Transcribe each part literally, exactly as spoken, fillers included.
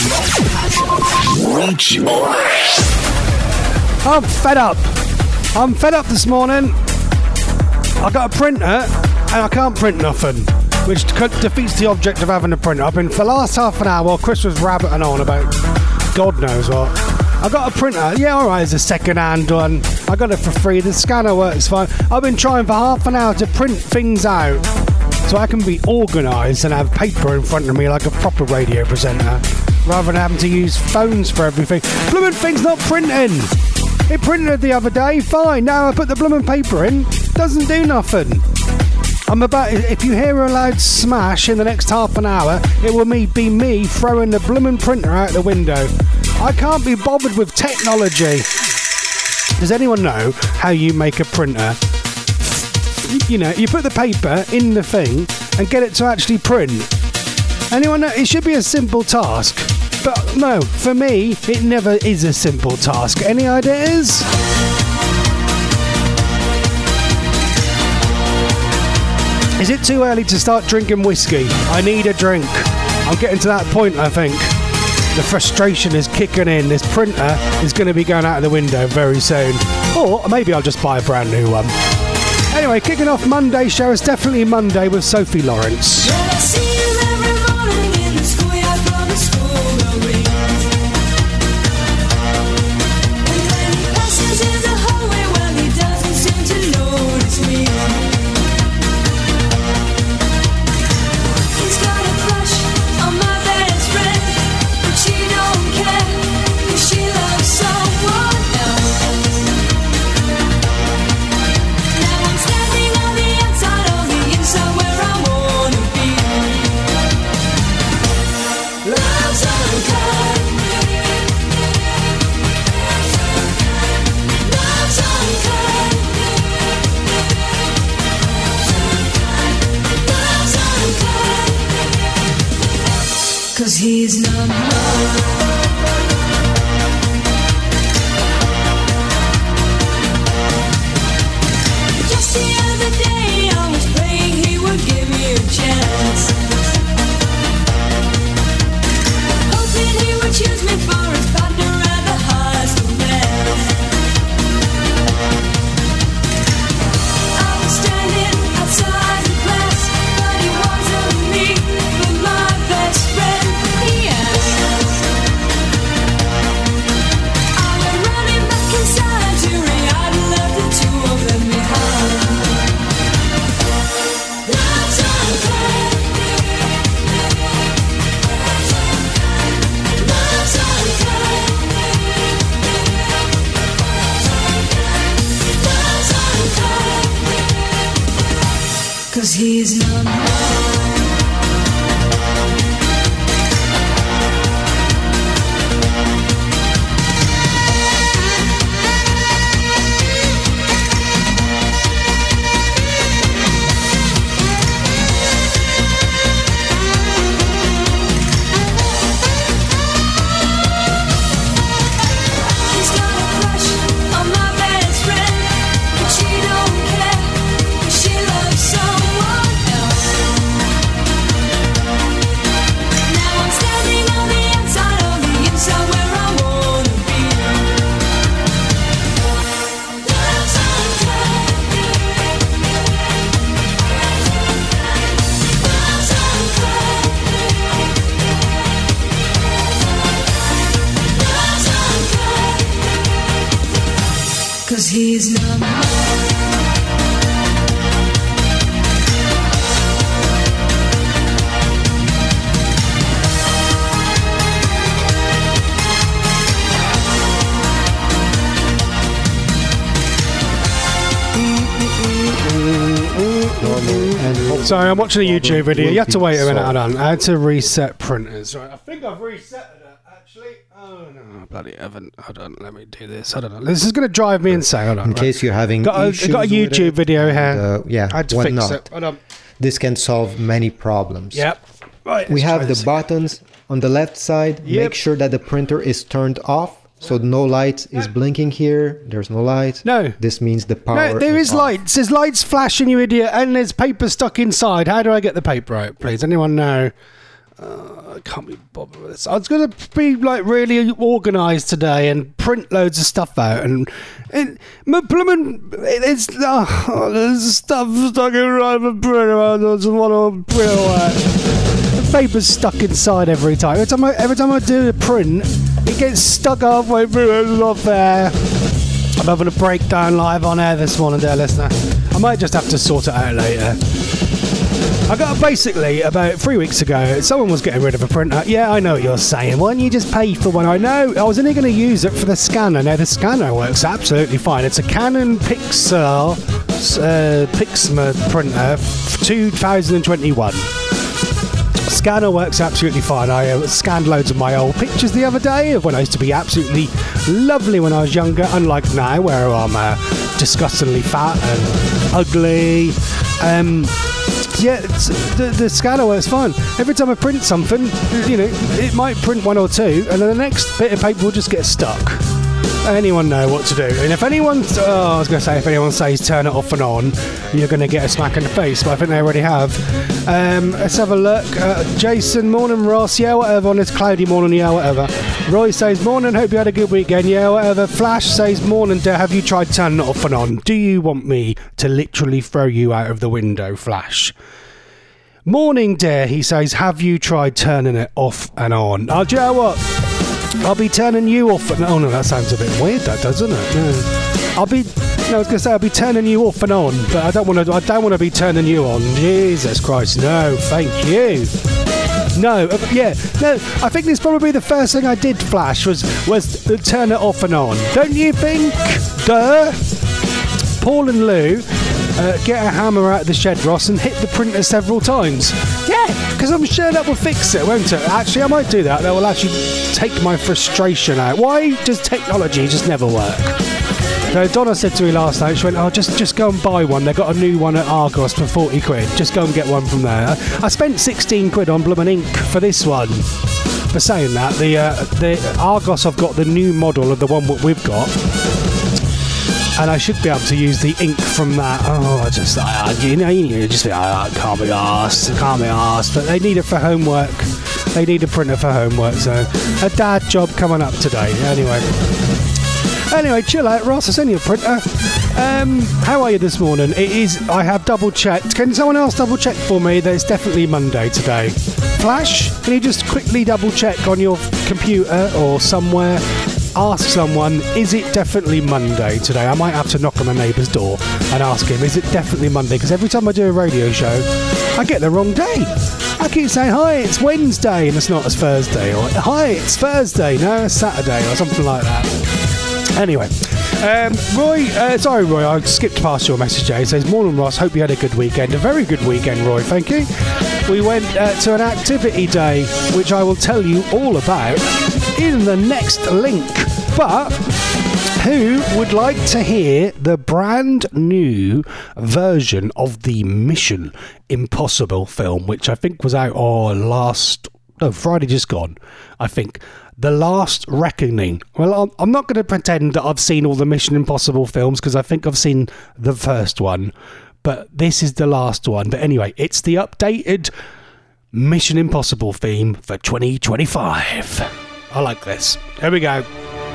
Reach on. I'm fed up. I'm fed up this morning. I got a printer and I can't print nothing, which defeats the object of having a printer. I've been for the last half an hour, Chris was rabbiting on about God knows what. I got a printer, yeah, alright, it's a second-hand one. I got it for free, the scanner works fine. I've been trying for half an hour to print things out so I can be organised and have paper in front of me like a proper radio presenter, rather than having to use phones for everything. Bloomin' thing's not printing! It printed the other day, fine, now I put the bloomin' paper in, doesn't do nothing. I'm about, if you hear a loud smash in the next half an hour, it will be me throwing the bloomin' printer out the window. I can't be bothered with technology. Does anyone know how you make a printer? You know, you put the paper in the thing and get it to actually print. Anyone know? It should be a simple task. But no, for me, it never is a simple task. Any ideas? Is it too early to start drinking whiskey? I need a drink. I'm getting to that point, I think. The frustration is kicking in. This printer is going to be going out of the window very soon. Or maybe I'll just buy a brand new one. Anyway, kicking off Monday's show is definitely Monday with Sophie Lawrence. Cause he's not mine. Just the other day I was praying he would give me a chance, hoping he would choose me for his partner at the highest romance. I was standing outside the class, but he wasn't me, but my best friend. Cause he's not mine. Cause he's not mine. Sorry, I'm watching a YouTube video. You have to wait a minute. Hold on. I had to reset printers. Right, I think I've reset it actually. Oh no, bloody haven't. Hold on, let me do this. Hold on. This is going to drive me insane. Hold on. In right. case you're having got a, issues got a YouTube with video it, here. and, uh, yeah, I had to why fix not? it. Hold on. This can solve many problems. Yep. Right. We have the this buttons on the left side. Yep. Make sure that the printer is turned off. So no light is blinking here. There's no light. No. This means the power. No, there is, is off. lights. There's lights flashing, you idiot, and there's paper stuck inside. How do I get the paper out, please? Anyone know? Uh, I can't be bothered with this. I was going to be like really organised today and print loads of stuff out, and it, my blooming, it's oh, there's stuff stuck in my printer. I just want to print away. The paper's stuck inside every time. Every time I, every time I do a print, it gets stuck halfway through. It's not fair. I'm having a breakdown live on air this morning, dear listener. I might just have to sort it out later. I got basically about three weeks ago, someone was getting rid of a printer. Yeah, I know what you're saying. Why don't you just pay for one? I know. I was only going to use it for the scanner. Now, the scanner works absolutely fine. It's a Canon Pixar uh, Pixma printer two thousand twenty-one. Scanner works absolutely fine. I uh, scanned loads of my old pictures the other day of when I used to be absolutely lovely when I was younger, unlike now where I'm uh, disgustingly fat and ugly. Um, yeah, it's, the, the scanner works fine. Every time I print something, you know, it might print one or two, and then the next bit of paper will just get stuck. Anyone know what to do? And if anyone, oh, I was going to say, if anyone says turn it off and on, you're going to get a smack in the face, but I think they already have. Um, let's have a look. Uh, Jason, morning, Ross, yeah, whatever, on this cloudy morning, yeah, whatever. Roy says, morning, hope you had a good weekend, yeah, whatever. Flash says, morning, Dare, have you tried turning it off and on? Do you want me to literally throw you out of the window, Flash? Morning, Dare, he says, have you tried turning it off and on? Oh, do you know what? I'll be turning you off. And, oh no, that sounds a bit weird, that doesn't it? No. I'll be. No, I was gonna say I'll be turning you off and on, but I don't want to. I don't want to be turning you on. Jesus Christ, no, thank you. No, uh, yeah, no. I think this is probably the first thing I did. Flash was was turn it off and on. Don't you think? Duh. Paul and Lou. Uh, get a hammer out of the shed, Ross, and hit the printer several times. Yeah, because I'm sure that will fix it, won't it? Actually, I might do that. That will actually take my frustration out. Why does technology just never work? So Donna said to me last night, she went, oh, just, just go and buy one. They got a new one at Argos for forty quid. Just go and get one from there. I spent sixteen quid on bloomin' ink for this one. For saying that, the, uh, the Argos have got the new model of the one that we've got. And I should be able to use the ink from that. Oh, I just, I, you know, you just think, oh, I can't be arsed, can't be arsed. But they need it for homework. They need a printer for homework. So a dad job coming up today. Anyway, anyway, chill out, Ross. It's only a printer. Um, how are you this morning? It is. I have double checked. Can someone else double check for me that it's definitely Monday today? Flash, can you just quickly double check on your computer or somewhere? Ask someone, is it definitely Monday today? I might have to knock on my neighbour's door and ask him, is it definitely Monday? Because every time I do a radio show, I get the wrong day. I keep saying, hi, it's Wednesday, and it's not, it's Thursday. Or, hi, it's Thursday, no, it's Saturday, or something like that. Anyway, um, Roy, uh, sorry, Roy, I skipped past your message there. He says, morning, Ross, hope you had a good weekend. A very good weekend, Roy, thank you. We went uh, to an activity day, which I will tell you all about in the next link. But who would like to hear the brand new version of the Mission Impossible film, which I think was out oh, last, no, Friday just gone, I think. The Last Reckoning. Well, I'm not going to pretend that I've seen all the Mission Impossible films because I think I've seen the first one. But this is the last one. But anyway, it's the updated Mission Impossible theme for twenty twenty-five. I like this. Here we go.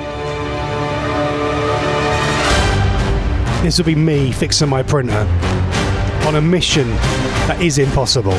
This will be me fixing my printer on a mission that is impossible.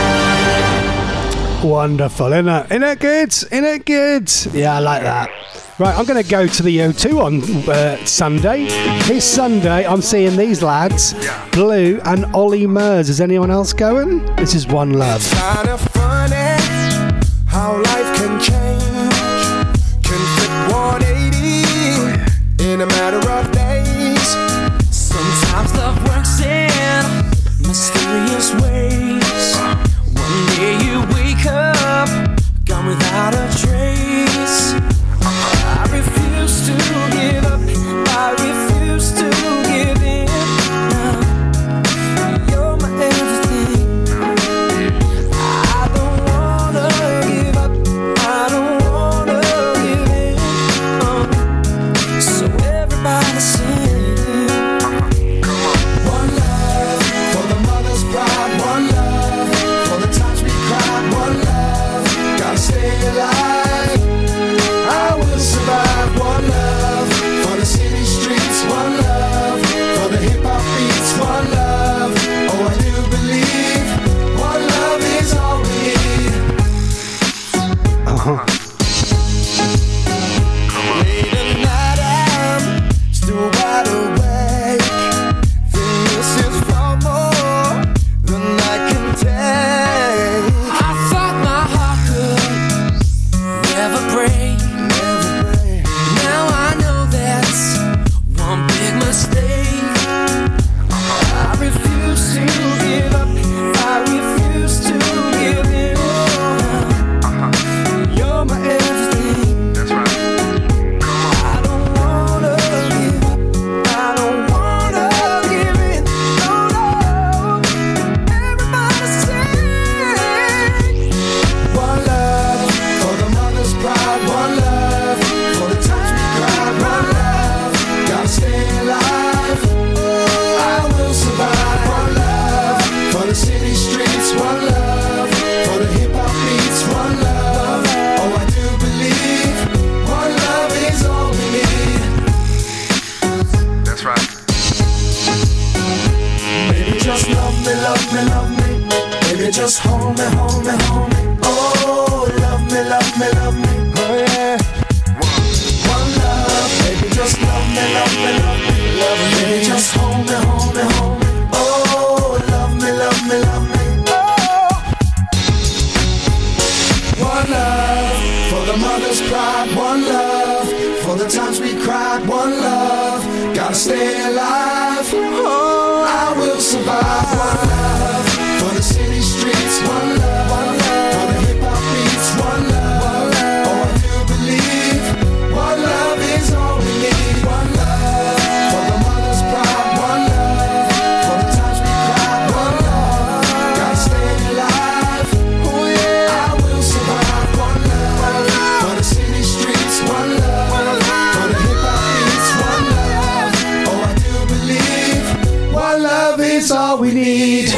Wonderful, isn't it? Isn't it good? Isn't it good? Yeah, I like that. Right, I'm going to go to the O two on uh, Sunday. This Sunday, I'm seeing these lads, Blue and Ollie Murs. Is anyone else going? This is One Love. Kind of funny how life can change, can flip one eighty in a matter of days. Sometimes love works in mysterious ways. One day you wake up, gone without a trace. I refuse to give up, I refuse to give in. Now, you're my everything. I don't wanna give up, I don't wanna give in. Uh, so everybody sing. One love for the mother's pride, one love for the times we cried, one love, gotta stay alive. I will survive. One love for the city streets, one love for the hip hop beats, one love. Oh, I do believe one love is all we need. Uh-huh. Late at night, I'm still wide awake. This is far more than I can take. I thought my heart could never break. Never break. Now I know that's one big mistake. I refuse to give up, I refuse to give in. You're my everything. That's right. I don't wanna give up, I don't wanna give in. No, no, everybody sing. One love for the mother's pride, one love for the times we cried, one love, gotta stay alive. I will survive. One love for the city streets, one love for the hip hop beats, one love. Oh, I do believe one love is all we need. That's right. Baby, just love me, love me, love me. Baby, just hold me, hold me, hold me. Oh, love me, love me, love me. Oh, yeah. One love, baby, just love me, love me, love me. Love me, baby, just hold me, hold me, hold me. Oh, love me, love me, love me. Oh. One love for the mother's pride, one love for the times we cried, one love, gotta stay alive. Oh, I will survive. One love for the city streets, one love, one love for the hip hop beats, one love, one love. Oh, I do believe one love is all we need. One love for the mother's pride, one love for the times we cried, one love, gotta stay alive. Oh yeah, I will survive. One love for the city streets, one love for the hip hop beats, one love. Oh, I do believe one love is all we need.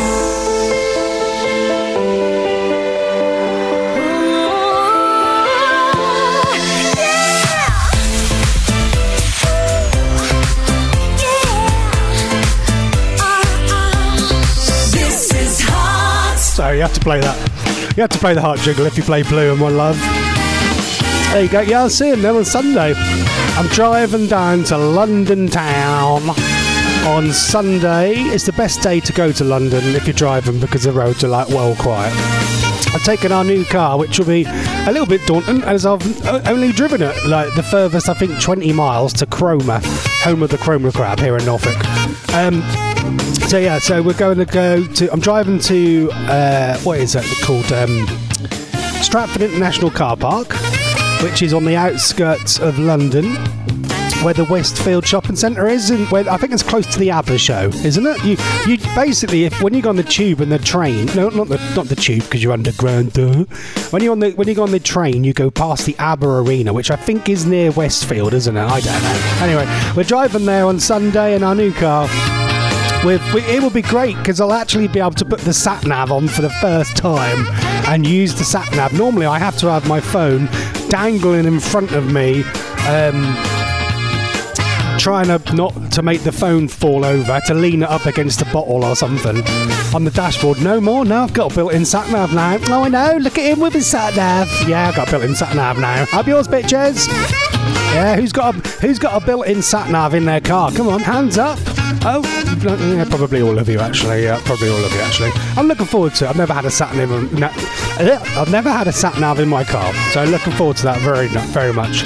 This is hot. So you have to play that. You have to play the heart jiggle if you play Blue and One Love. There you go. Yeah, I'll see him then on Sunday. I'm driving down to London town on Sunday. It's the best day to go to London if you're driving because the roads are like well quiet. I've taken our new car, which will be a little bit daunting as I've only driven it like the furthest, I think, twenty miles to Cromer, home of the Cromer crab here in Norfolk. Um, so yeah, so we're going to go to. I'm driving to uh, what is it called? Um, Stratford International Car Park, which is on the outskirts of London, where the Westfield Shopping Centre is, and where I think it's close to the ABBA show, isn't it? You, you basically, if when you go on the tube and the train, no, not the not the tube because you're underground. Duh. When you on the when you go on the train, you go past the ABBA Arena, which I think is near Westfield, isn't it? I don't know. Anyway, we're driving there on Sunday in our new car. With, it will be great because I'll actually be able to put the sat nav on for the first time and use the sat nav. Normally, I have to have my phone dangling in front of me. Um, trying to not to make the phone fall over. I had to lean it up against a bottle or something on the dashboard. No more. No, I've got a built-in sat nav now. Oh, I know. Look at him with his sat nav. Yeah, I've got a built-in sat nav now. Up yours, bitches. Yeah, who's got a who's got a built-in sat nav in their car? Come on, hands up. Oh, yeah, probably all of you actually. Yeah, probably all of you actually. I'm looking forward to it. I've never had a sat nav. No, I've never had a sat nav in my car, so looking forward to that very, very much.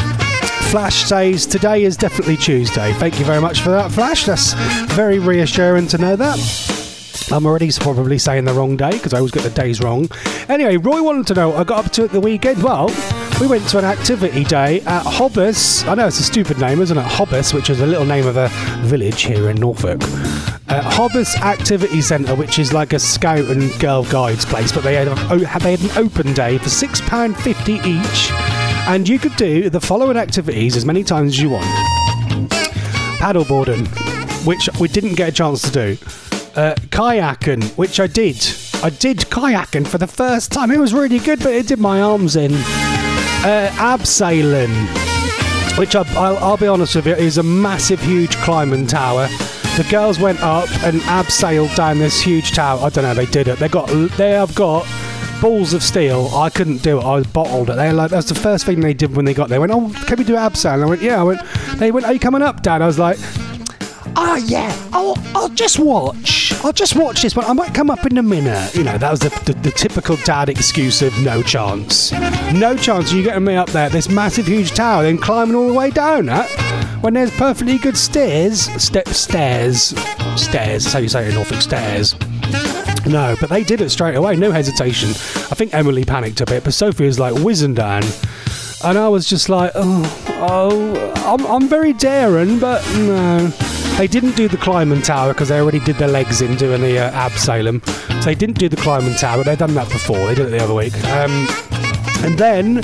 Flash says today is definitely Tuesday. Thank you very much for that, Flash. That's very reassuring to know that. I'm already probably saying the wrong day because I always get the days wrong. Anyway, Roy wanted to know what I got up to at the weekend. Well, we went to an activity day at Hobbs. I know it's a stupid name, isn't it? Hobbs, which is a little name of a village here in Norfolk. Uh, Hobbs Activity Centre, which is like a scout and girl guides place, but they had, a, they had an open day for six pounds fifty each, and you could do the following activities as many times as you want. Paddleboarding, which we didn't get a chance to do. Uh, kayaking, which I did. I did kayaking for the first time. It was really good, but it did my arms in. Uh, abseiling, which I, I'll, I'll be honest with you, is a massive, huge climbing tower. The girls went up and abseiled down this huge tower. I don't know, they did it. They got, they have got balls of steel. I couldn't do it. I was bottled it. They like that's the first thing they did when they got there. They went, oh, can we do abseil? And I went, yeah. I went. They went, are you coming up, Dad? I was like, oh yeah, I'll, I'll just watch. I'll just watch this one. I might come up in a minute. You know, that was the, the, the typical dad excuse of no chance. No chance you getting me up there, this massive, huge tower, then climbing all the way down it, when there's perfectly good stairs. Step stairs. Stairs, that's how you say it in Norfolk, stairs. No, but they did it straight away, no hesitation. I think Emily panicked a bit, but Sophie was like whizzing down. And I was just like, oh, oh, I'm, I'm very daring, but no. They didn't do the climbing tower because they already did their legs in doing the uh, abseiling. So they didn't do the climbing tower. They'd done that before. They did it the other week. Um, and then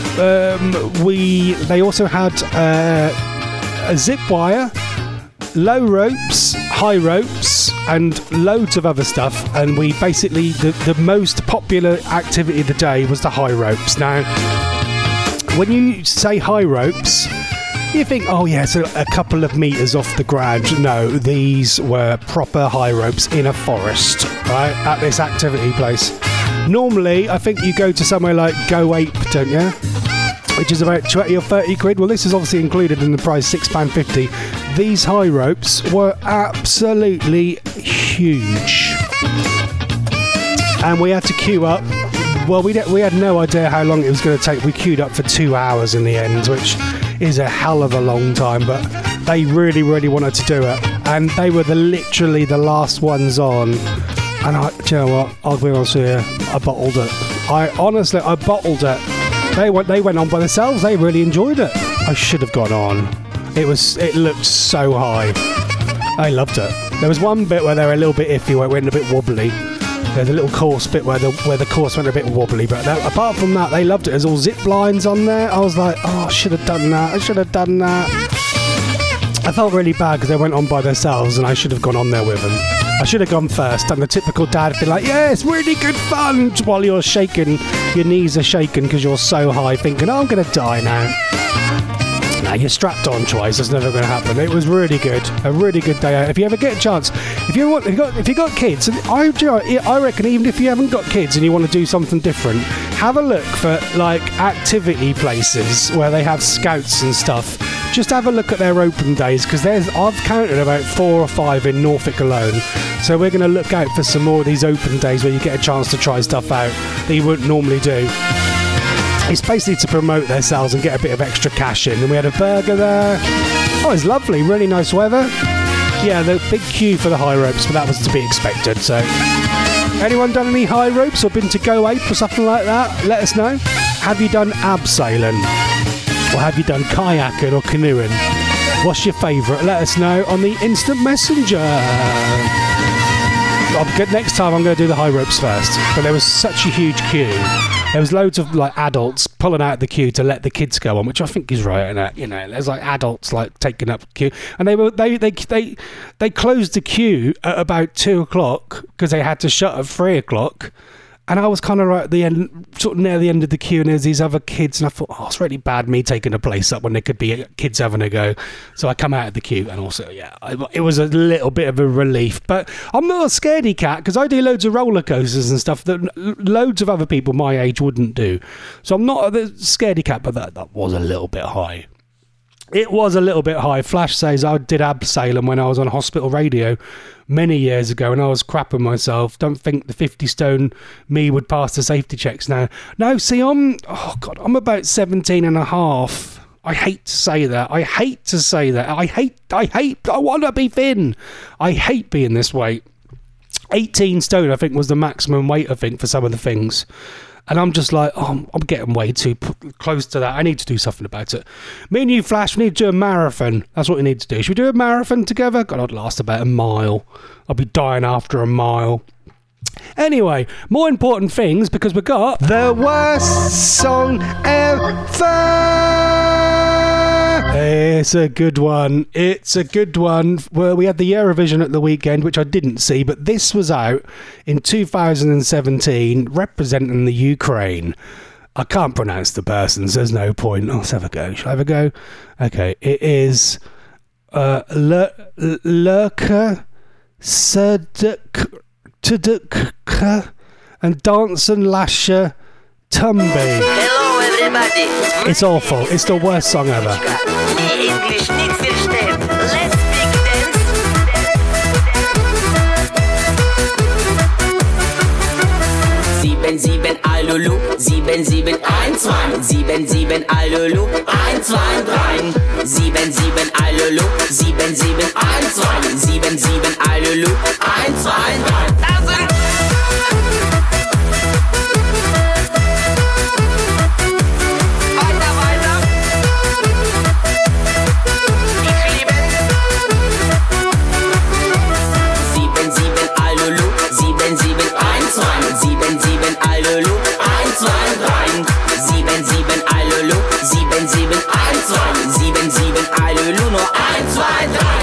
um, we. They also had uh, a zip wire, low ropes, high ropes, and loads of other stuff. And we basically the, the most popular activity of the day was the high ropes. Now, when you say high ropes, you think, oh yeah, so a couple of metres off the ground. No, these were proper high ropes in a forest, right, at this activity place. Normally, I think you go to somewhere like Go Ape, don't you? Which is about twenty or thirty quid. Well, this is obviously included in the price, six pounds fifty. These high ropes were absolutely huge. And we had to queue up. Well, we, we had no idea how long it was going to take. We queued up for two hours in the end, which is a hell of a long time, but they really, really wanted to do it. And they were the literally the last ones on. And I, do you know what? I'll be honest with you, I bottled it. I honestly, I bottled it. They went, they went on by themselves. They really enjoyed it. I should have gone on. It was, it looked so high. I loved it. There was one bit where they were a little bit iffy, where it went a bit wobbly. There's a little course bit where the where the course went a bit wobbly, but that, apart from that, they loved it. There's all zip lines on there. I was like, oh, I should have done that. I should have done that. I felt really bad because they went on by themselves, and I should have gone on there with them. I should have gone first, and the typical dad would be like, yeah, it's really good fun, while you're shaking, your knees are shaking because you're so high, thinking, oh, I'm going to die now. Now you're strapped on twice. That's never going to happen. It was really good, a really good day out. If you ever get a chance, if you want, if you got, if you got kids, and I, do you know, I reckon even if you haven't got kids and you want to do something different, have a look for like activity places where they have scouts and stuff. Just have a look at their open days, because there's I've counted about four or five in Norfolk alone. So we're going to look out for some more of these open days where you get a chance to try stuff out that you wouldn't normally do. It's basically to promote their sales and get a bit of extra cash in. And we had a burger there. Oh, it's lovely. Really nice weather. Yeah, the big queue for the high ropes, but that was to be expected. So, anyone done any high ropes or been to Go Ape or something like that? Let us know. Have you done abseiling? Or have you done kayaking or canoeing? What's your favourite? Let us know on the instant messenger. I'm good. Next time I'm going to do the high ropes first. But there was such a huge queue. There was loads of like adults pulling out the queue to let the kids go on, which I think is right. And you know, there's like adults like taking up the queue, and they were they they they they closed the queue at about two o'clock because they had to shut at three o'clock. And I was kind of right at the end, sort of near the end of the queue, and there's these other kids, and I thought, oh, it's really bad me taking a place up when there could be kids having a go. So I come out of the queue, and also, yeah, I, it was a little bit of a relief. But I'm not a scaredy cat, because I do loads of roller coasters and stuff that loads of other people my age wouldn't do. So I'm not a scaredy cat, but that, that was a little bit high. It was a little bit high. Flash says I did abseiling when I was on hospital radio many years ago, and I was crapping myself. Don't think the fifty stone me would pass the safety checks now. No, see, I'm, oh God, I'm about seventeen and a half. I hate to say that. I hate to say that. I hate, I hate, I want to be thin. I hate being this weight. eighteen stone, I think, was the maximum weight, I think, for some of the things. And I'm just like, oh, I'm, I'm getting way too p- close to that. I need to do something about it. Me and you, Flash, we need to do a marathon. That's what we need to do. Should we do a marathon together? God, I'd last about a mile. I'll be dying after a mile. Anyway, more important things, because we got the worst song ever. It's a good one. It's a good one. Well, we had the Eurovision at the weekend, which I didn't see, but this was out in two thousand seventeen, representing the Ukraine. I can't pronounce the persons. There's no point. Let's have a go. Shall I have a go? Okay, it is uh, Lurka Serduk Tuduk and Danson Lasher Tumby. Hello everybody. It's awful. It's the worst song ever. English nicht verstehen. Let's speak dance. Sieben, sieben, Alulu, sieben, sieben, eins, zwei, sieben, sieben, Alulu, eins, zwei, drei, sieben, sieben, Alulu, sieben, sieben, eins, zwei, sieben, sieben, Alulu, eins, zwei, drei. sieben, sieben, Alulu, eins, zwei, drei. sieben, sieben, Alulu, sieben, sieben, eins, zwei. sieben, sieben, Alulu, nur eins, zwei, drei.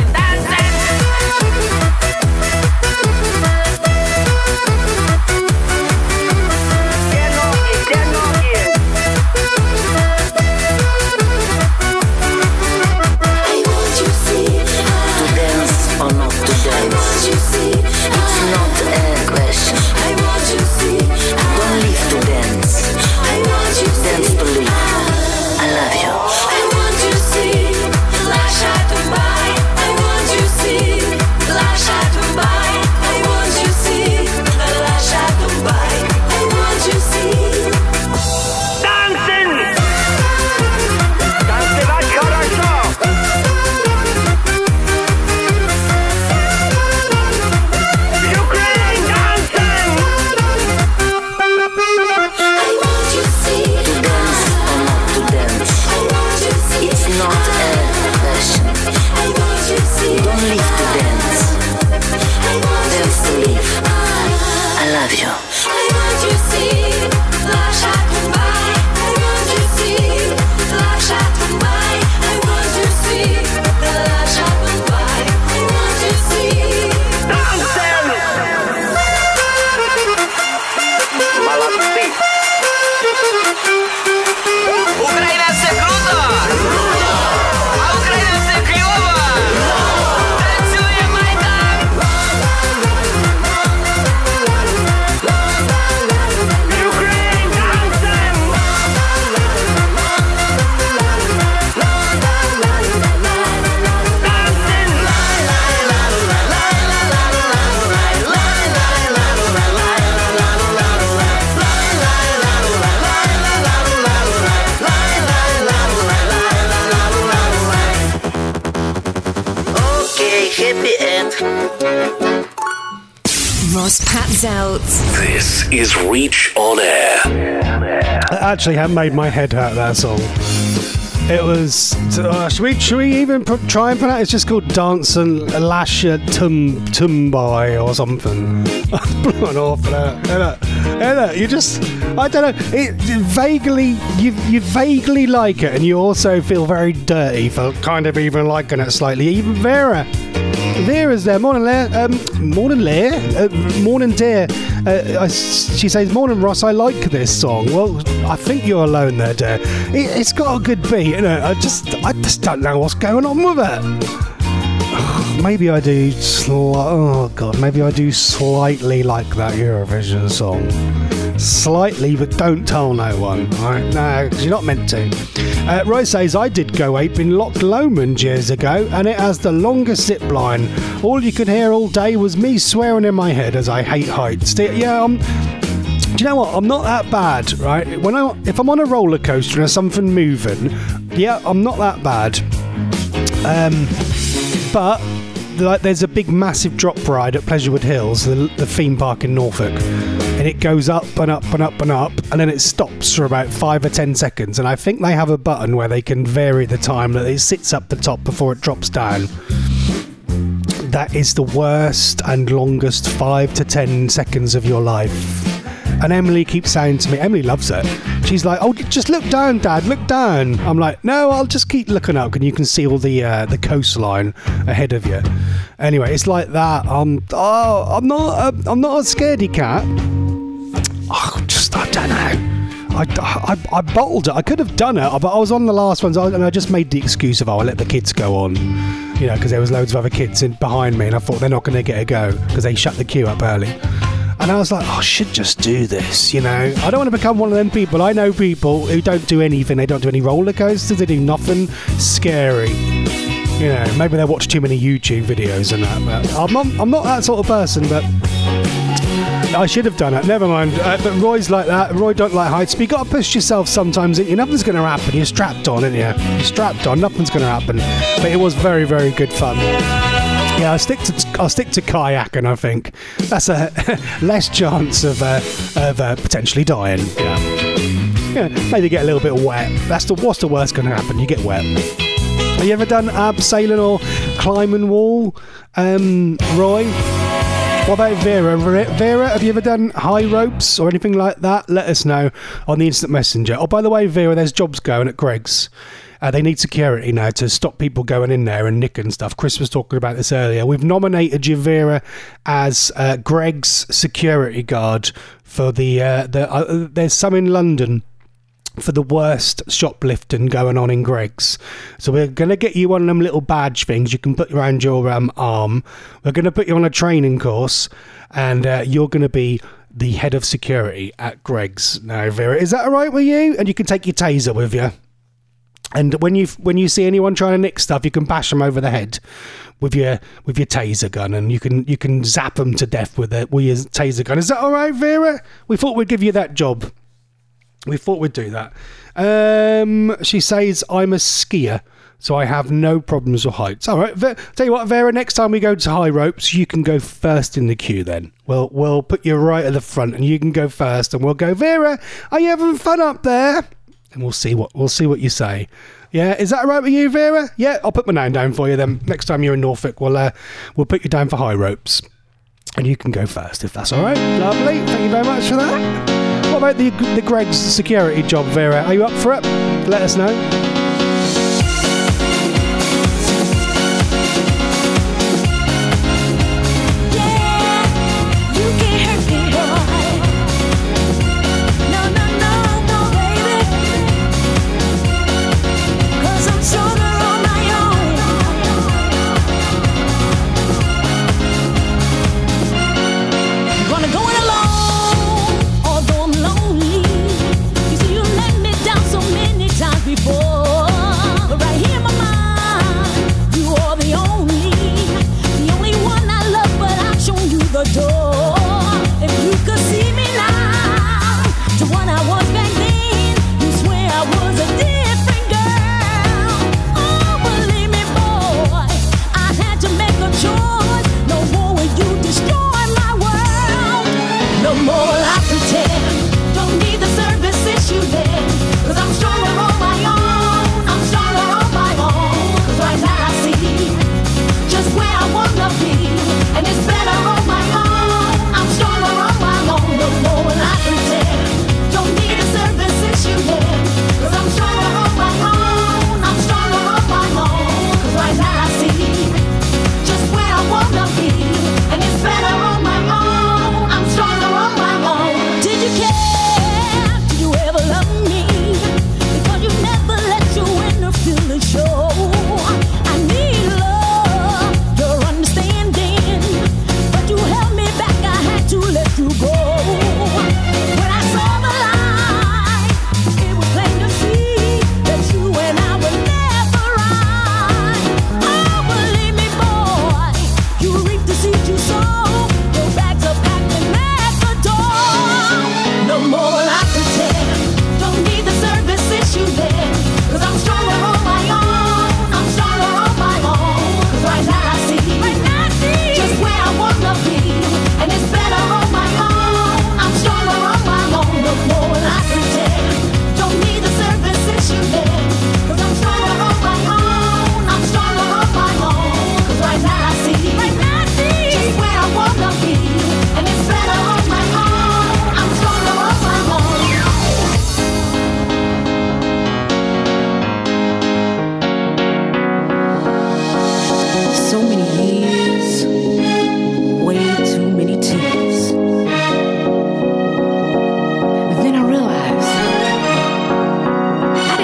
This is Reach on Air. I actually have made my head hurt, that song. It was. Uh, should we? Should we even pr- try and pronounce it? It's just called Dance and Lasha Tum Tumbai or something. I'm blowing off for that. Hey, look. Hey, look. You just. I don't know. It, it vaguely. You you vaguely like it, and you also feel very dirty for kind of even liking it slightly. Even Vera. Vera's there. Morning, Leah. Um, morning, Leah. Uh, morning, dear. Uh, I, she says, "Morning, Ross. I like this song." Well, I think you're alone there, dear. It, it's got a good beat, you know. I just, I just don't know what's going on with it. Maybe I do. Sli- oh God, maybe I do slightly like that Eurovision song. Slightly, but don't tell no one. Right? No, because you're not meant to. Uh, Roy says, I did go ape in Loch Lomond years ago, and it has the longest zip line. All you could hear all day was me swearing in my head as I hate heights. Yeah, I'm... Do you know what? I'm not that bad, right? When I, if I'm on a roller coaster and there's something moving, yeah, I'm not that bad. Um, but... Like, there's a big massive drop ride at Pleasurewood Hills, the, the theme park in Norfolk, and it goes up and up and up and up, and then it stops for about five or ten seconds, and I think they have a button where they can vary the time that it sits up the top before it drops down. That is the worst and longest five to ten seconds of your life. And Emily keeps saying to me, Emily loves it. She's like, "Oh, just look down, Dad, look down." I'm like, "No, I'll just keep looking up, and you can see all the uh, the coastline ahead of you." Anyway, it's like that. I'm, oh, I'm not, a, I'm not a scaredy cat. Oh, just, I don't know. I, I, I bottled it. I could have done it, but I was on the last ones, and I just made the excuse of, "Oh, I'll let the kids go on," you know, because there was loads of other kids in behind me, and I thought they're not going to get a go because they shut the queue up early. And I was like, oh, I should just do this, you know. I don't want to become one of them people. I know people who don't do anything. They don't do any roller coasters. They do nothing scary. You know, maybe they watch too many YouTube videos and that. But I'm not, I'm not that sort of person, but I should have done it. Never mind. Uh, but Roy's like that. Roy don't like heights. But you got to push yourself sometimes. You nothing's going to happen. You're strapped on, aren't you? You're strapped on. Nothing's going to happen. But it was very, very good fun. Yeah, I'll stick to I'll stick to kayaking. I think that's a less chance of uh, of uh, potentially dying. Yeah, yeah, maybe get a little bit wet. That's the what's the worst going to happen? You get wet. Have you ever done abseiling or climbing wall, um, Roy? What about Vera? Vera, have you ever done high ropes or anything like that? Let us know on the instant messenger. Oh, by the way, Vera, there's jobs going at Greggs. Uh, they need security now to stop people going in there and nicking stuff. Chris was talking about this earlier. We've nominated you, Vera, as uh, Greg's security guard for the... Uh, the uh, there's some in London for the worst shoplifting going on in Greggs. So we're going to get you one of them little badge things you can put around your um, arm. We're going to put you on a training course, and uh, you're going to be the head of security at Greggs. Now, Vera, is that all right with you? And you can take your taser with you. And when you when you see anyone trying to nick stuff, you can bash them over the head with your with your taser gun, and you can you can zap them to death with it with your taser gun. Is that all right, Vera? We thought we'd give you that job. We thought we'd do that. Um, she says, "I'm a skier, so I have no problems with heights." All right. Ver- Tell you what, Vera. Next time we go to high ropes, you can go first in the queue. Then we'll we'll put you right at the front, and you can go first, and we'll go, "Vera, are you having fun up there?" And we'll see what we'll see what you say. Yeah, is that all right with you, Vera? Yeah, I'll put my name down for you then. Next time you're in Norfolk, we'll uh, we'll put you down for high ropes, and you can go first if that's all right. Lovely. Thank you very much for that. What about the the Greg's security job, Vera? Are you up for it? Let us know. Before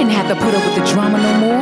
didn't have to put up with the drama no more.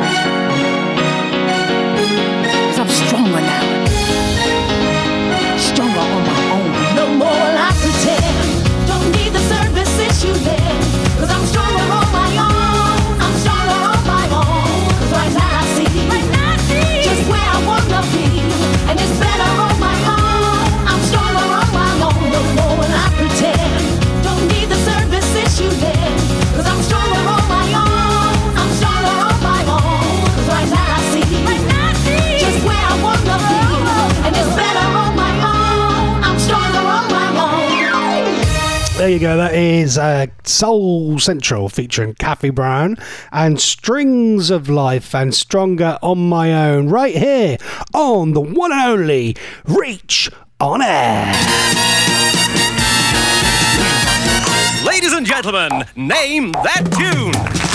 Cause I'm stronger now. Stronger on my own. No more will I pretend. Don't need the services you lend. Cause I'm stronger on my own. I'm stronger on my own. Cause right now I see, right now I see just where I wanna be. And it's better on my own. I'm stronger on my own. No more will I pretend. Don't need the services you lend. Cause I'm stronger on my own. I'm stronger on my own. Cause right now I see, right now I see just where I wanna be. And it's better on my own. I'm stronger on my own. There you go. That is uh, Soul Central featuring Kathy Brown and Strings of Life and Stronger on My Own right here on the one and only Reach on Air. Ladies and gentlemen, name that tune.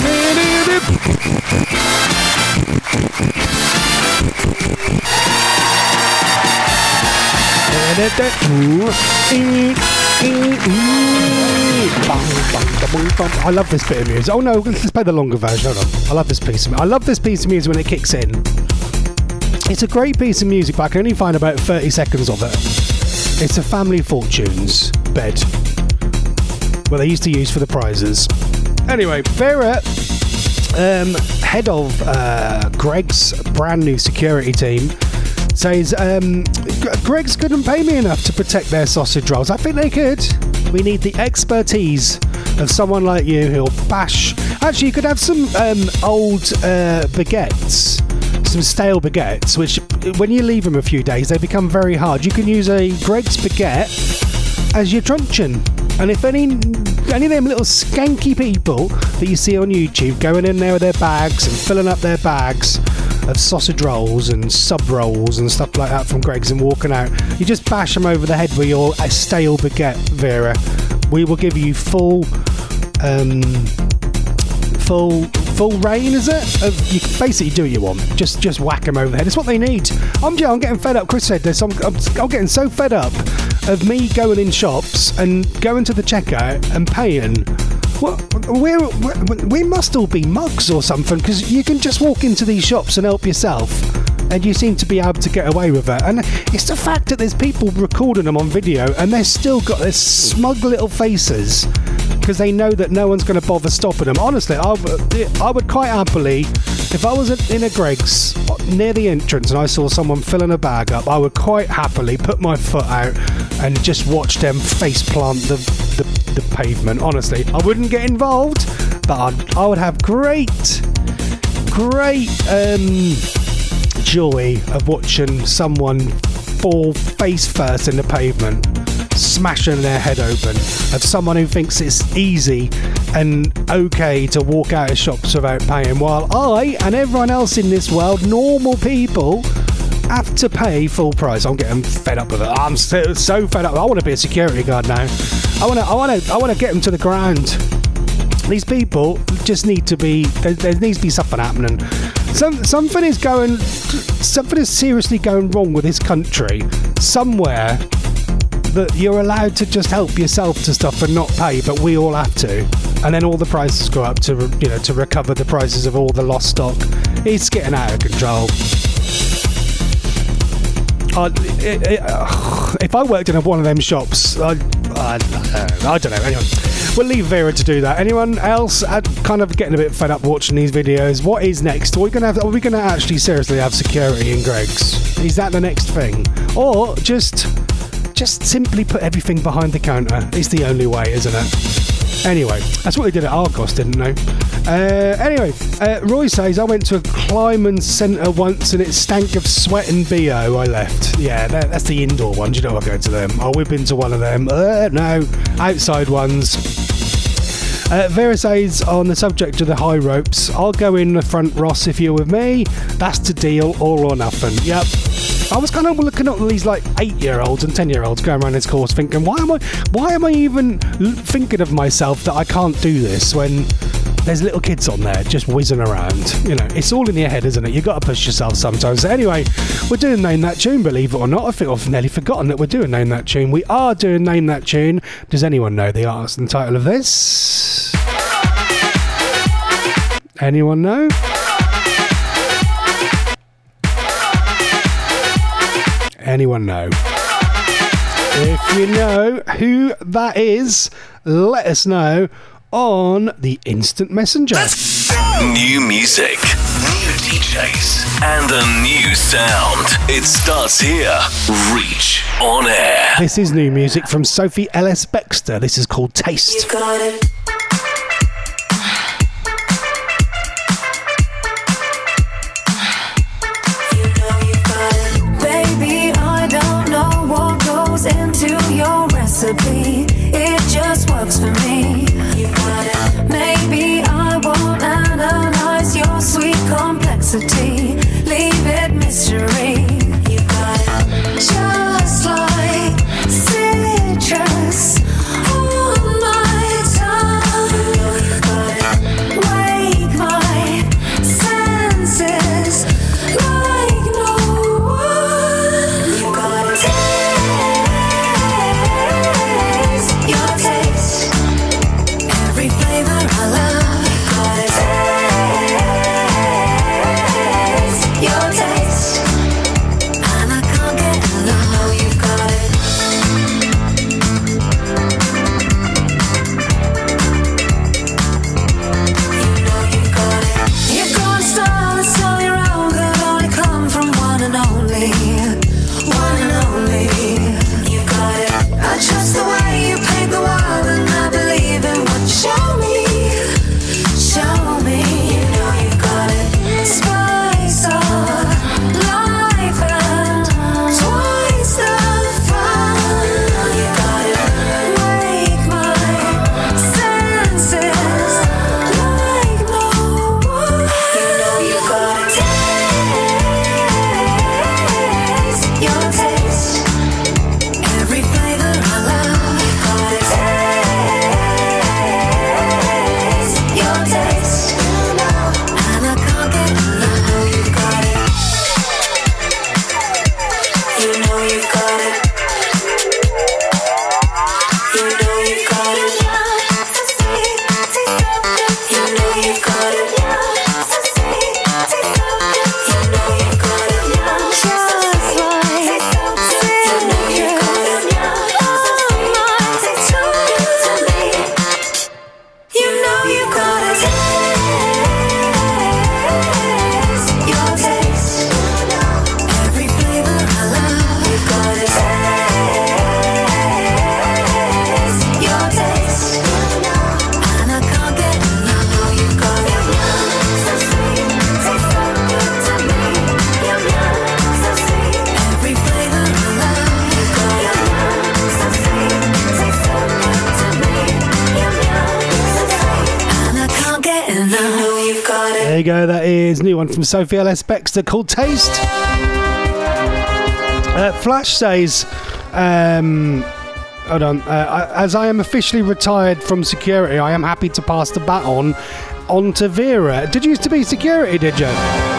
I love this bit of music. Oh no, let's play the longer version. Hold on. I love this piece of music. I love this piece of music when it kicks in. It's a great piece of music, but I can only find about thirty seconds of it. It's a Family Fortunes bed. Well, they used to use for the prizes. Anyway, Vera, um, head of uh, Greg's brand new security team, says um, Greg's couldn't pay me enough to protect their sausage rolls. I think they could. We need the expertise of someone like you who'll bash. Actually, you could have some um, old uh, baguettes, some stale baguettes, which when you leave them a few days, they become very hard. You can use a Greg's baguette as your truncheon. And if any any of them little skanky people that you see on YouTube going in there with their bags and filling up their bags of sausage rolls and sub rolls and stuff like that from Greg's and walking out, you just bash them over the head with your stale baguette, Vera. We will give you full um, full full reign, is it? Of, you can basically do what you want. Just just whack them over the head. It's what they need. I'm I'm getting fed up. Chris said this. I'm, I'm, I'm getting so fed up of me going in shops and going to the checkout and paying. Well, we're, we're, we must all be mugs or something, because you can just walk into these shops and help yourself, and you seem to be able to get away with it. And it's the fact that there's people recording them on video and they've still got their smug little faces because they know that no one's going to bother stopping them. Honestly, I, I would quite happily, if I was in a Greg's near the entrance and I saw someone filling a bag up, I would quite happily put my foot out and just watch them face plant the, the, the pavement. Honestly, I wouldn't get involved, but I'd, I would have great, great um, joy of watching someone fall face first in the pavement, smashing their head open, of someone who thinks it's easy and okay to walk out of shops without paying, while I and everyone else in this world, normal people, have to pay full price. I'm getting fed up with it. I'm so, so fed up. I want to be a security guard now. I want to. I want to. I want to get them to the ground. These people just need to be. There, there needs to be something happening. Some, something is going. Something is seriously going wrong with this country. Somewhere that you're allowed to just help yourself to stuff and not pay, but we all have to, and then all the prices go up to, you know, to recover the prices of all the lost stock. It's getting out of control. I, it, it, uh, if I worked in one of them shops, I, I, I don't know. Anyway, we'll leave Vera to do that. Anyone else I'd kind of getting a bit fed up watching these videos? What is next? Are we gonna have? Are we gonna actually seriously have security in Greg's? Is that the next thing, or just? Just simply put everything behind the counter? It's the only way, isn't it? Anyway, that's what they did at Argos, didn't they? Uh, anyway, uh, Roy says, I went to a Kleiman Centre once and it stank of sweat and B O. I left. Yeah, that, that's the indoor ones. You know I go to them. Oh, we've been to one of them. Uh, no, outside ones. Uh, Vera says, on the subject of the high ropes, I'll go in the front, Ross, if you're with me. That's the deal, all or nothing. Yep. I was kind of looking at these like eight-year-olds and ten-year-olds going around this course thinking, why am I why am I even thinking of myself that I can't do this when there's little kids on there just whizzing around? You know, it's all in your head, isn't it? You've got to push yourself sometimes. So anyway, we're doing Name That Tune, believe it or not. I think I've nearly forgotten that we're doing Name That Tune. We are doing Name That Tune. Does anyone know the artist and title of this? Anyone know? Anyone know? If you know who that is, let us know on the Instant Messenger. New music, new D Js, and a new sound. It starts here. Reach on air. This is new music from Sophie Ellis Bextor. This is called Taste. You got it. Into your recipe, it just works for me. You got it. Maybe I won't analyze your sweet complexity. Leave it mystery. You got it. Just like citrus on my tongue. You got it. Wake my senses like no one. You got it. There you go, that is new one from Sophie Ellis Bextor called Taste. Uh, Flash says, um, hold on, uh, as I am officially retired from security, I am happy to pass the baton on to Vera. Did you used to be security, did you?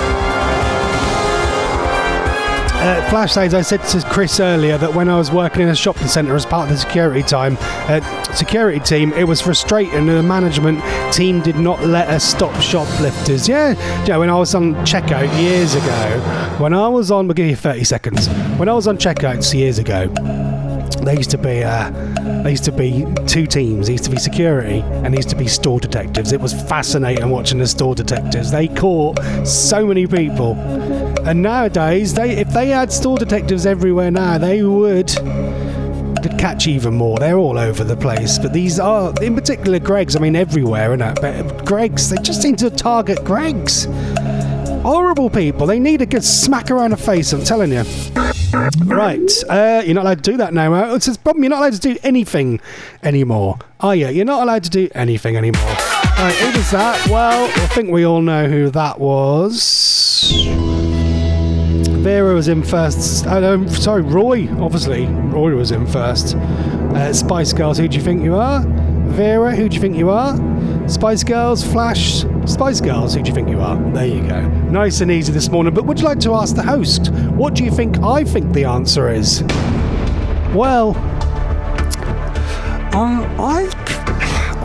Uh, Flash says, I said to Chris earlier that when I was working in a shopping centre as part of the security time, uh, security team, it was frustrating. The management team did not let us stop shoplifters. Yeah, you know, when I was on checkout years ago, when I was on, we'll give you thirty seconds. When I was on checkouts years ago, there used to be uh, there used to be two teams. There used to be security and there used to be store detectives. It was fascinating watching the store detectives. They caught so many people. And nowadays, they if they had store detectives everywhere now, they would could catch even more. They're all over the place. But these are, in particular, Greggs. I mean, everywhere, innit? But Greggs, they just seem to target Greggs. Horrible people. They need a good smack around the face, I'm telling you. Right, uh, you're not allowed to do that now. Uh, it's a problem. You're not allowed to do anything anymore, are you? You're not allowed to do anything anymore. Right, who was that? Well, I think we all know who that was. Vera was in first. Uh, no, sorry, Roy. Obviously, Roy was in first. Uh, Spice Girls, who do you think you are? Vera, who do you think you are? Spice Girls, Flash, Spice Girls, who do you think you are? There you go. Nice and easy this morning. But would you like to ask the host, what do you think I think the answer is? Well, uh, I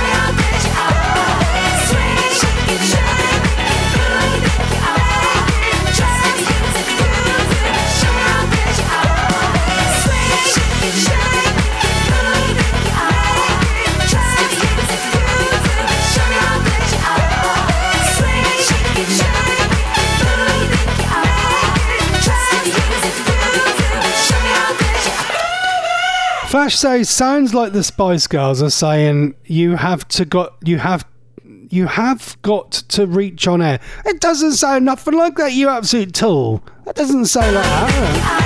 Flash says, sounds like the Spice Girls are saying you have to got you have you have got to reach on air. It doesn't sound nothing like that, you absolute tool. That doesn't sound like that.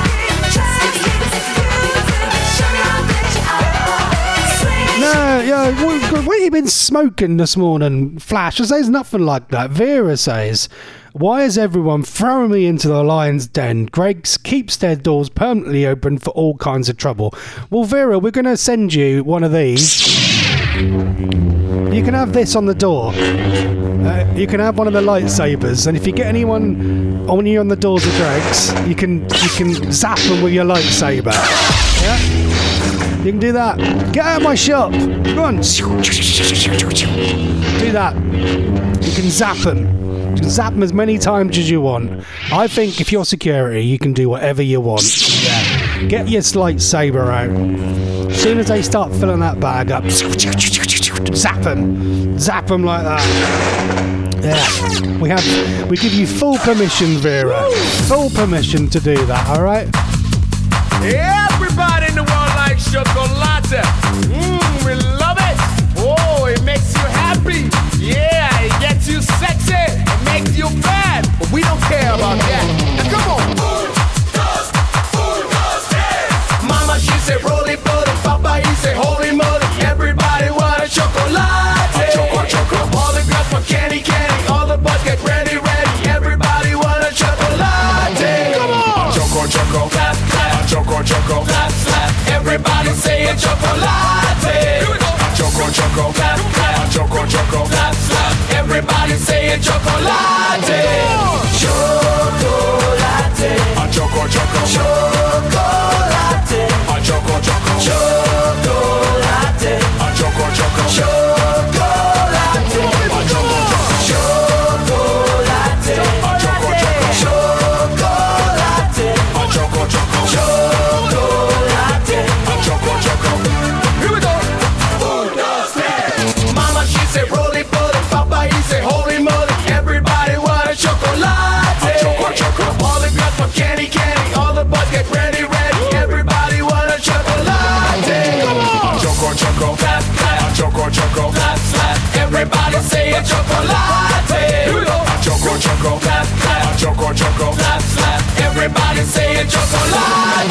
No, yeah, what, what have you been smoking this morning, Flash? It says nothing like that. Vera says, Why is everyone throwing me into the lion's den? Greg keeps their doors permanently open for all kinds of trouble. Well, Vera, we're going to send you one of these. You can have this on the door. Uh, you can have one of the lightsabers, and if you get anyone on you on the doors of Greg's, you can you can zap them with your lightsaber. Yeah, you can do that. Get out of my shop. Go on. Do that. You can zap them. You can zap them as many times as you want. I think if you're security, you can do whatever you want. Yeah. Get your lightsaber out. As soon as they start filling that bag up, zap them. Zap them like that. Yeah. We have, we give you full permission, Vera. Full permission to do that, alright? Everybody in the world likes chocolate. Mmm, we love it. Oh, it makes you happy. Yeah, it gets you sexy. It makes you bad. But we don't care about that. Now come on. Mama, she said roly poly. Papa, he said holy moly. Everybody want a chocolate. A choco, choco. All the girls want candy, candy. All the boys get ready, ready. Everybody want a chocolate. Come on. A choco, choco. Clap, clap. A choco, choco. Clap, clap. Everybody say a chocolate. Here we go. A choco, choco. Clap, clap. A choco, choco. Clap, clap. Everybody say a chocolate. Chocolate. A choco, choco. Chocolate. A choco, choco. Chocolate. A choco, choco. Chocolate. A choco, choco. Chocolate. A choco, choco. Chocolate. A choco, choco. Chocolate. A choco, choco. Here we go. Mama, she said roly poly. Papa, he said holy moly. Everybody want a chocolate. A choco, choco. All the girls want candy, candy. All the boys get ready, ready. Everybody want a chocolate. Come on. A choco, choco. Clap, clap. A choco, choco. Clap, clap. Everybody say a chocolate. Here we go. A choco, choco. Clap, clap. A choco, choco. Clap, clap. Everybody say a chocolate.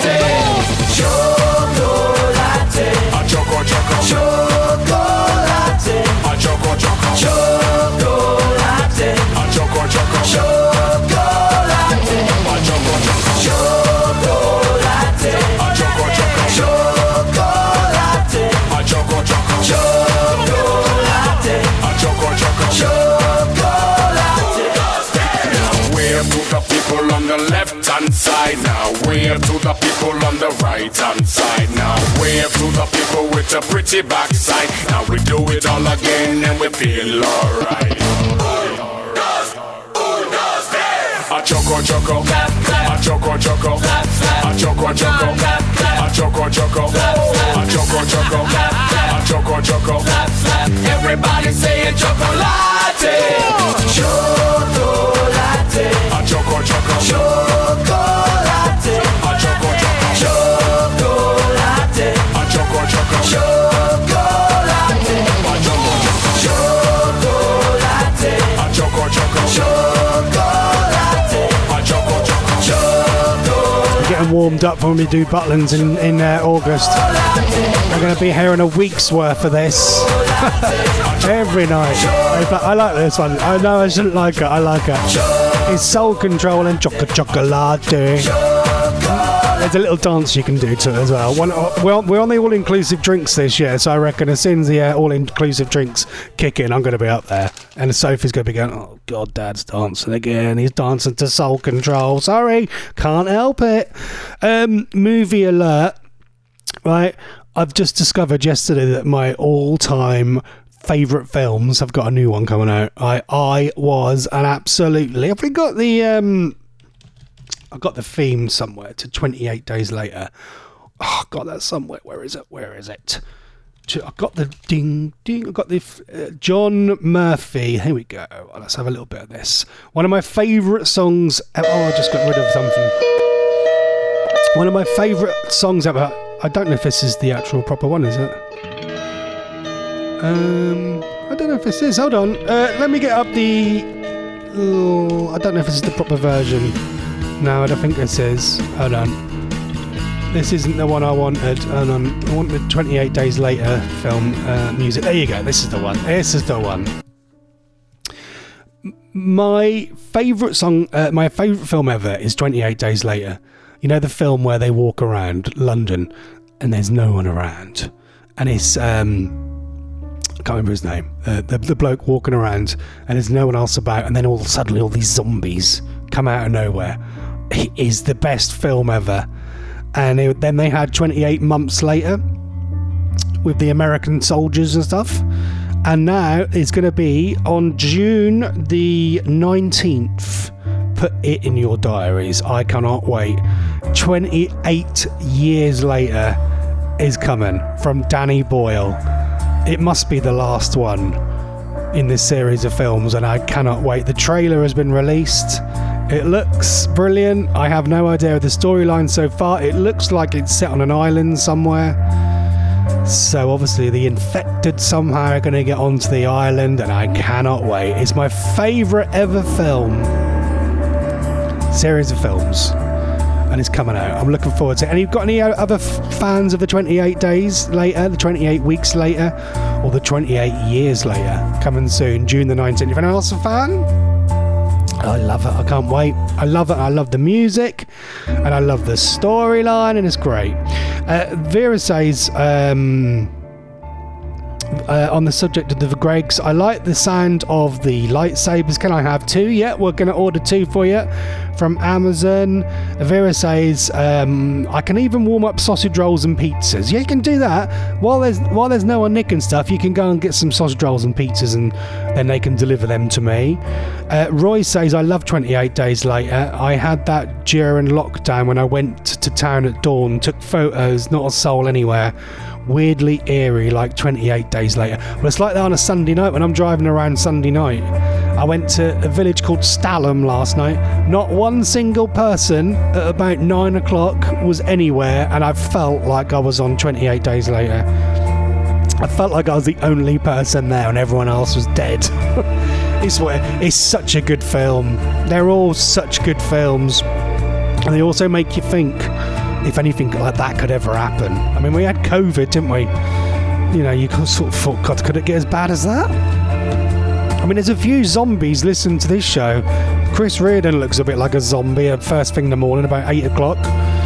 Chocolate. A choco, choco. Chocolate. A choco, choco. Chocolate. A choco, choco. Chocolate. A choco, choco. Chocolate. A choco, choco. Chocolate. A choco, choco. Chocolate. A choco, choco. Chocolate. Now wave to the people on the left hand side. Now wave to the people on the right hand side. Now wave to the people with a pretty backside. Now we do it all again and we feel alright. A choco choco, a choco choco, a choco choco, a choco choco, a choco choco, a choco choco. Everybody say a chocolate, chocolate, a choco choco, chocolate, a choco choco, chocolate, a choco choco, chocolate, a choco choco, chocolate, a choco choco, chocolate. Getting warmed up when we do Butlins in, in uh, August. I'm going to be hearing a week's worth of this every night. I like this one. I know I shouldn't like it. I like it. It's Soul Control and Choco Chocolate. There's a little dance you can do to it as well. One, we're, on, we're on the all-inclusive drinks this year, so I reckon as soon as the uh, all-inclusive drinks kick in, I'm going to be up there. And Sophie's going to be going, oh, God, Dad's dancing again. He's dancing to Soul Control. Sorry, can't help it. Um, movie alert. Right, I've just discovered yesterday that my all-time favourite films have got a new one coming out. I, I was an absolutely... Have we got the... Um, I got the theme somewhere to twenty-eight days later. Oh, I got that somewhere. Where is it? Where is it? I got the ding, ding. I got the uh, John Murphy. Here we go. Let's have a little bit of this. One of my favourite songs ever. Oh, I just got rid of something. One of my favourite songs ever. I don't know if this is the actual proper one, is it? Um, I don't know if this is. Hold on. Uh, let me get up the... Oh, I don't know if this is the proper version. No, I don't think this is. Hold on. This isn't the one I wanted. Hold on. I want the twenty-eight days later film uh, music. There you go. This is the one. This is the one. my favourite song, uh, my favourite film ever is twenty-eight Days Later. You know the film where they walk around London and there's no one around, and it's um, I can't remember his name. Uh, the the bloke walking around and there's no one else about, and then all suddenly all these zombies come out of nowhere. It is the best film ever. And it, then they had twenty-eight Months Later with the American soldiers and stuff. And now it's going to be on June the nineteenth. Put it in your diaries. I cannot wait. twenty-eight years later is coming from Danny Boyle. It must be the last one in this series of films, and I cannot wait. The trailer has been released. It looks brilliant. I have no idea of the storyline so far. It looks like it's set on an island somewhere. So obviously the infected somehow are going to get onto the island, and I cannot wait. It's my favourite ever film. Series of films. And it's coming out. I'm looking forward to it. And you've got any other f- fans of the twenty-eight days later, the twenty-eight weeks later, or the twenty-eight years later? Coming soon, June the nineteenth. If anyone else a fan? I love it. I can't wait. I love it. I love the music, and I love the storyline, and it's great. Uh, Vera says, um, uh, on the subject of the Gregs, I like the sound of the lightsabers. Can I have two? Yeah, we're going to order two for you from Amazon. Vera says, um, I can even warm up sausage rolls and pizzas. Yeah, you can do that. While there's while there's no one nicking stuff, you can go and get some sausage rolls and pizzas, and then they can deliver them to me. Uh, Roy says, I love twenty-eight Days Later. I had that during lockdown when I went to town at dawn, took photos, not a soul anywhere. Weirdly eerie, like twenty-eight Days Later. Well, it's like that on a Sunday night when I'm driving around Sunday night. I went to a village called Stalham last night. Not one single person at about nine o'clock was anywhere, and I felt like I was on twenty-eight Days Later. I felt like I was the only person there and everyone else was dead. It's, it's such a good film. They're all such good films. And they also make you think if anything like that could ever happen. I mean, we had COVID, didn't we? You know, you sort of thought, God, could it get as bad as that? I mean, there's a few zombies listen to this show. Chris Reardon looks a bit like a zombie at first thing in the morning, about eight o'clock.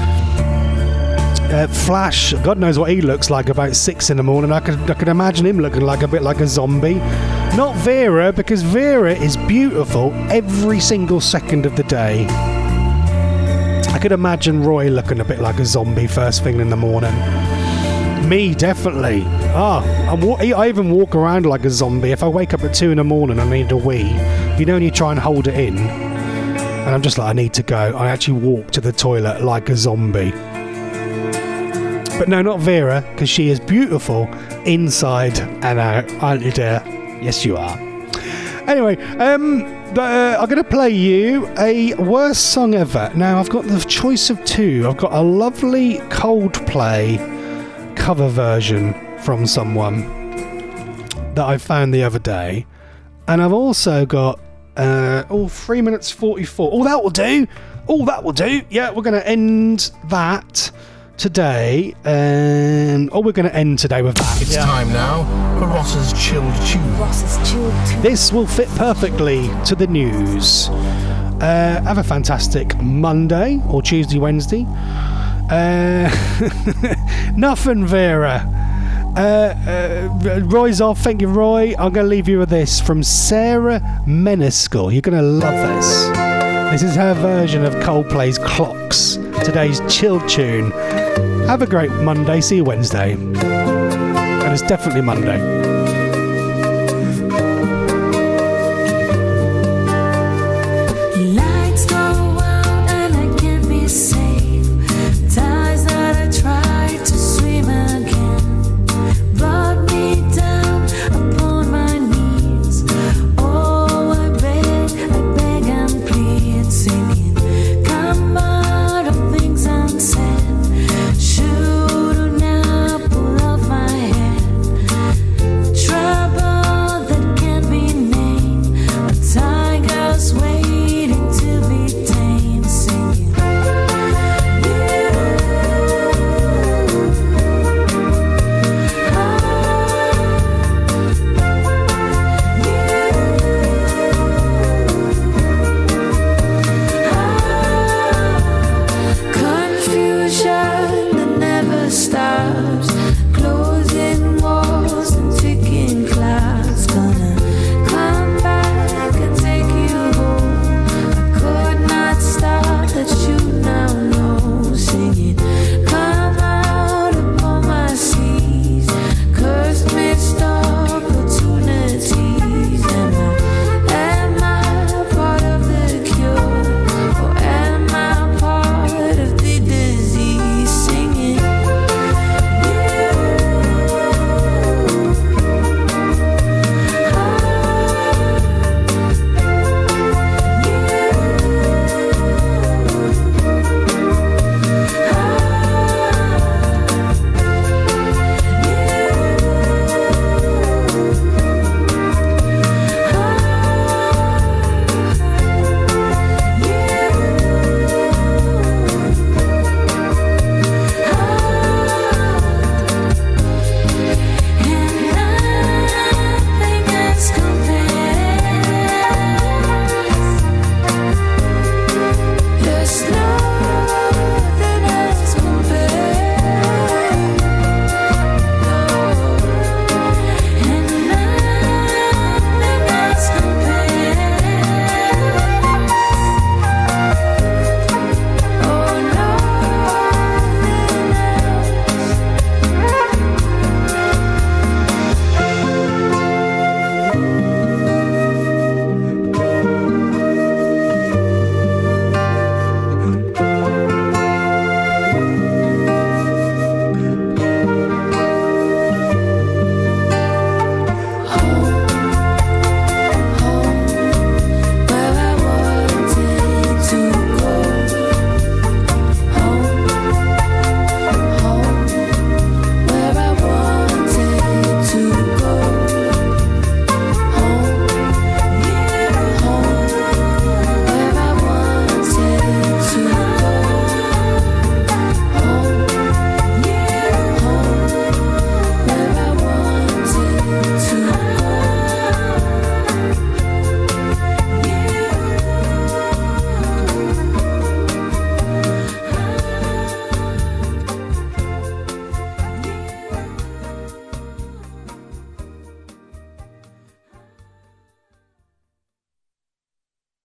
Uh, Flash, God knows what he looks like about six in the morning. I could, I could imagine him looking like a bit like a zombie. Not Vera, because Vera is beautiful every single second of the day. I could imagine Roy looking a bit like a zombie first thing in the morning. Me, definitely. Ah, I'm wa- I even walk around like a zombie. If I wake up at two in the morning and I need a wee, you know, and you try and hold it in, and I'm just like, I need to go. I actually walk to the toilet like a zombie. But no, not Vera, because she is beautiful inside and out, aren't you, dear? Yes, you are. Anyway, um, uh, I'm going to play you a worst song ever. Now, I've got the choice of two. I've got a lovely Coldplay cover version from someone that I found the other day. And I've also got, uh, oh, three minutes forty-four. Oh, that will do. Oh, that will do. Yeah, we're going to end that today. And oh, we're going to end today with that. It's yeah. time now for Ross's Chilled Tune. Ross's Chilled Tune. This will fit perfectly to the news. Uh, have a fantastic Monday or Tuesday, Wednesday. Uh, nothing, Vera. Uh, uh, Roy's off. Thank you, Roy. I'm going to leave you with this from Sarah Menescal. You're going to love this. This is her version of Coldplay's Clocks, today's chill tune. Have a great Monday. See you Wednesday. And it's definitely Monday. Should now pull off my head. sunshine.